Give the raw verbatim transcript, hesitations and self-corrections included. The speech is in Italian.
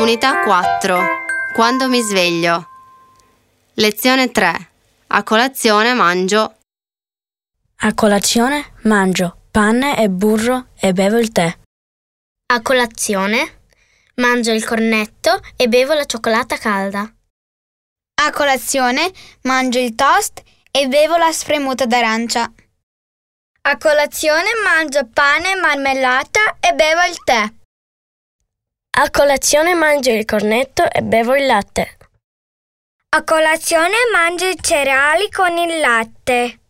Unità quattro. Quando mi sveglio. Lezione tre. A colazione mangio. A colazione mangio pane e burro e bevo il tè. A colazione mangio il cornetto e bevo la cioccolata calda. A colazione mangio il toast e bevo la spremuta d'arancia. A colazione mangio pane e marmellata e bevo il tè. A colazione mangio il cornetto e bevo il latte. A colazione mangio i cereali con il latte.